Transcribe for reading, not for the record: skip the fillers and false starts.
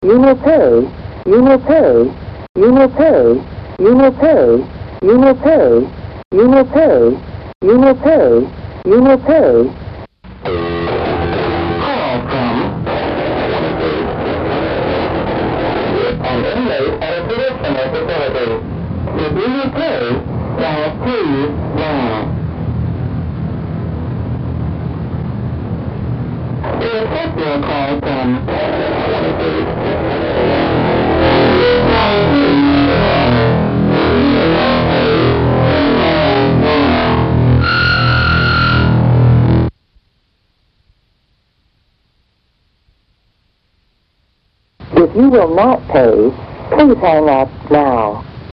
You will pay. You will pay. You will pay. You will pay. You will pay. You will pay. You will pay. You will pay. Call from an inmate at a correctional facility. If you will pay, dial please now. To accept your call from If you will not pay, please hang up now.